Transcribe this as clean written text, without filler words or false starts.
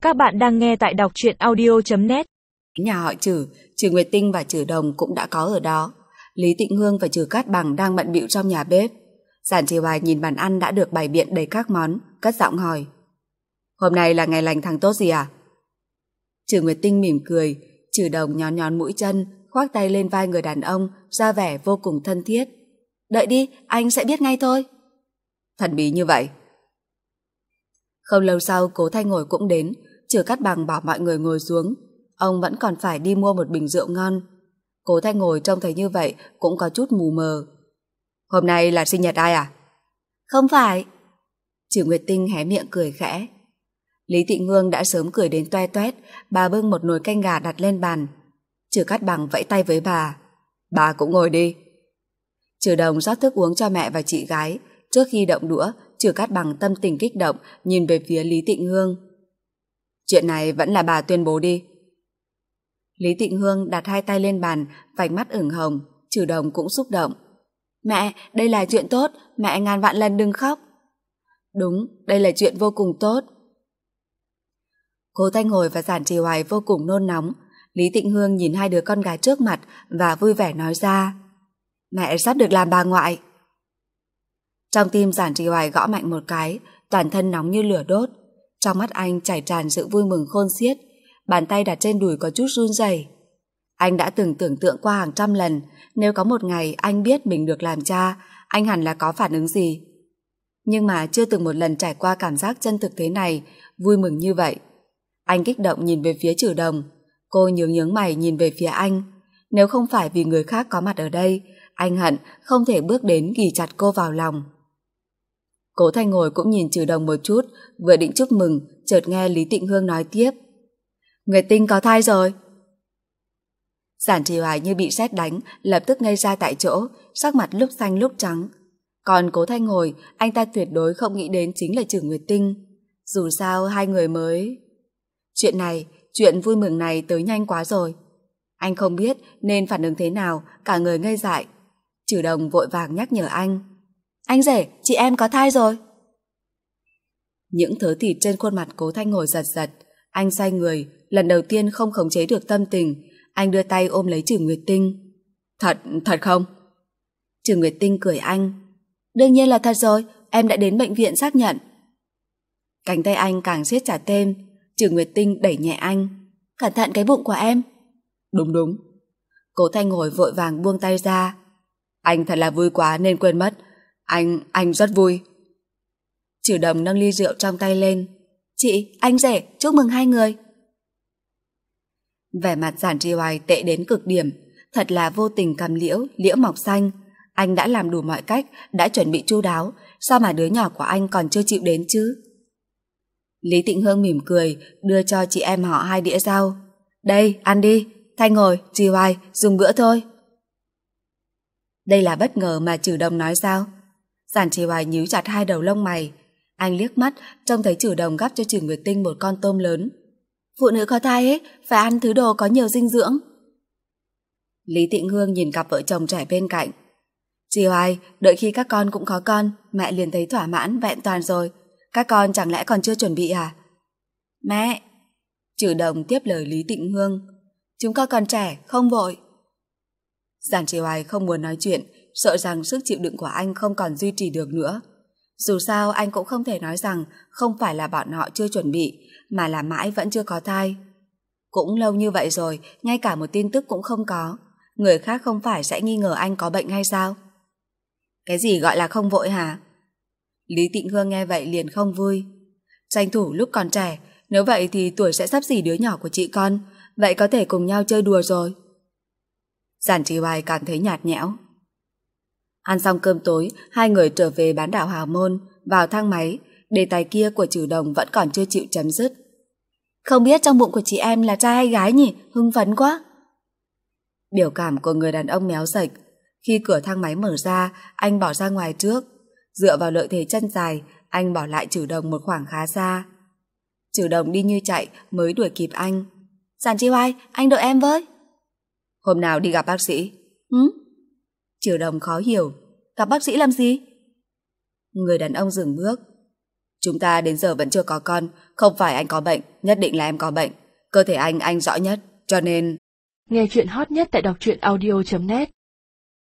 Các bạn đang nghe tại đọc truyện audio.net. Nhà họ Trử Nguyệt Tinh và Trử Đồng cũng đã có ở đó. Lý Tịnh Hương và Trử Cát Bằng đang bận bịu trong nhà bếp. Giản Trì Hoài nhìn bàn ăn đã được bày biện đầy các món, cất giọng hỏi: "Hôm nay là ngày lành tháng tốt gì à?" Trử Nguyệt Tinh mỉm cười, Trử Đồng nhón nhón mũi chân, khoác tay lên vai người đàn ông, ra vẻ vô cùng thân thiết. "Đợi đi, anh sẽ biết ngay thôi." Thần bí như vậy. Không lâu sau, Cố Thanh Ngồi cũng đến. Trử Cát Bằng bảo mọi người ngồi xuống, ông vẫn còn phải đi mua một bình rượu ngon. Cố Thanh Ngồi trông thấy như vậy cũng có chút mù mờ. "Hôm nay là sinh nhật ai à?" "Không phải." Trử Nguyệt Tinh hé miệng cười khẽ. Lý Tịnh Hương đã sớm cười đến toe toét, bà bưng một nồi canh gà đặt lên bàn. Trử Cát Bằng vẫy tay với bà: "Bà cũng ngồi đi." Trử Đồng rót thức uống cho mẹ và chị gái. Trước khi động đũa, Trử Cát Bằng tâm tình kích động nhìn về phía Lý Tịnh Hương. "Chuyện này vẫn là bà tuyên bố đi." Lý Tịnh Hương đặt hai tay lên bàn, vành mắt ửng hồng. Trử Đồng cũng xúc động. "Mẹ, đây là chuyện tốt, mẹ ngàn vạn lần đừng khóc." "Đúng, đây là chuyện vô cùng tốt." Cố Thanh Ngồi và Giản Trì Hoài vô cùng nôn nóng. Lý Tịnh Hương nhìn hai đứa con gái trước mặt và vui vẻ nói ra: "Mẹ sắp được làm bà ngoại." Trong tim Giản Trì Hoài gõ mạnh một cái, toàn thân nóng như lửa đốt. Trong mắt anh chảy tràn sự vui mừng khôn xiết, bàn tay đặt trên đùi có chút run rẩy. Anh đã từng tưởng tượng qua hàng trăm lần, nếu có một ngày anh biết mình được làm cha, anh hẳn là có phản ứng gì. Nhưng mà chưa từng một lần trải qua cảm giác chân thực thế này, vui mừng như vậy. Anh kích động nhìn về phía Trử Đồng, cô nhướng mày nhìn về phía anh. Nếu không phải vì người khác có mặt ở đây, anh hận không thể bước đến ghì chặt cô vào lòng. Cố Thanh Ngồi cũng nhìn Trử Đồng một chút, vừa định chúc mừng, chợt nghe Lý Tịnh Hương nói tiếp: "Nguyệt Tinh có thai rồi." Giản Trì Hoài như bị sét đánh, lập tức ngây ra tại chỗ, sắc mặt lúc xanh lúc trắng. Còn Cố Thanh Ngồi, anh ta tuyệt đối không nghĩ đến chính là Trử Nguyệt Tinh. Dù sao hai người mới... Chuyện vui mừng này tới nhanh quá rồi. Anh không biết nên phản ứng thế nào, cả người ngây dại. Trử Đồng vội vàng nhắc nhở anh: "Anh rể, chị em có thai rồi." Những thớ thịt trên khuôn mặt Cố Thanh Ngồi giật giật. Anh xoay người, lần đầu tiên không khống chế được tâm tình. Anh đưa tay ôm lấy Trử Nguyệt Tinh. Thật không?" Trử Nguyệt Tinh cười anh: "Đương nhiên là thật rồi, em đã đến bệnh viện xác nhận." Cánh tay anh càng siết chặt thêm. Trử Nguyệt Tinh đẩy nhẹ anh: "Cẩn thận cái bụng của em." Đúng." Cố Thanh Ngồi vội vàng buông tay ra. "Anh thật là vui quá nên quên mất. Anh rất vui." Trử Đồng nâng ly rượu trong tay lên. "Chị, anh rể, chúc mừng hai người." Vẻ mặt Giản Trì Hoài tệ đến cực điểm, thật là vô tình cầm liễu mọc xanh. Anh đã làm đủ mọi cách, đã chuẩn bị chu đáo, sao mà đứa nhỏ của anh còn chưa chịu đến chứ? Lý Tịnh Hương mỉm cười, đưa cho chị em họ 2 đĩa rau. "Đây, ăn đi, Thanh Ngồi, Trì Hoài, dùng bữa thôi." Đây là bất ngờ mà Trử Đồng nói sao? Giản Trì Hoài nhíu chặt hai đầu lông mày. Anh liếc mắt, trông thấy Trử Đồng gắp cho Trử Nguyệt Tinh một con tôm lớn. "Phụ nữ có thai ấy, phải ăn thứ đồ có nhiều dinh dưỡng." Lý Tịnh Hương nhìn cặp vợ chồng trẻ bên cạnh. "Trì Hoài, đợi khi các con cũng có con, mẹ liền thấy thỏa mãn vẹn toàn rồi. Các con chẳng lẽ còn chưa chuẩn bị à?" "Mẹ!" Trử Đồng tiếp lời Lý Tịnh Hương. "Chúng con còn trẻ, không vội." Giản Trì Hoài không muốn nói chuyện, sợ rằng sức chịu đựng của anh không còn duy trì được nữa. Dù sao anh cũng không thể nói rằng không phải là bọn họ chưa chuẩn bị, mà là mãi vẫn chưa có thai. Cũng lâu như vậy rồi, ngay cả một tin tức cũng không có. Người khác không phải sẽ nghi ngờ anh có bệnh hay sao? Cái gì gọi là không vội hả? Lý Tịnh Hương nghe vậy liền không vui. Tranh thủ lúc còn trẻ, nếu vậy thì tuổi sẽ xấp xỉ đứa nhỏ của chị con, vậy có thể cùng nhau chơi đùa rồi. Giản Trì Hoài cảm thấy nhạt nhẽo. Ăn xong cơm tối, hai người trở về bán đảo Hào Môn, vào thang máy. Đề tài kia của Trử Đồng vẫn còn chưa chịu chấm dứt. "Không biết trong bụng của chị em là trai hay gái nhỉ? Hưng phấn quá." Biểu cảm của người đàn ông méo sạch. Khi cửa thang máy mở ra, anh bỏ ra ngoài trước. Dựa vào lợi thế chân dài, anh bỏ lại Trử Đồng một khoảng khá xa. Trử Đồng đi như chạy mới đuổi kịp anh. "Giản Trì Hoài, anh đợi em với." "Hôm nào đi gặp bác sĩ?" Trử Đồng khó hiểu. "Gặp bác sĩ làm gì?" Người đàn ông dừng bước. Chúng ta đến giờ vẫn chưa có con. Không phải anh có bệnh, nhất định là em có bệnh. Cơ thể anh rõ nhất, cho nên... Nghe chuyện hot nhất tại đọc truyện audio.net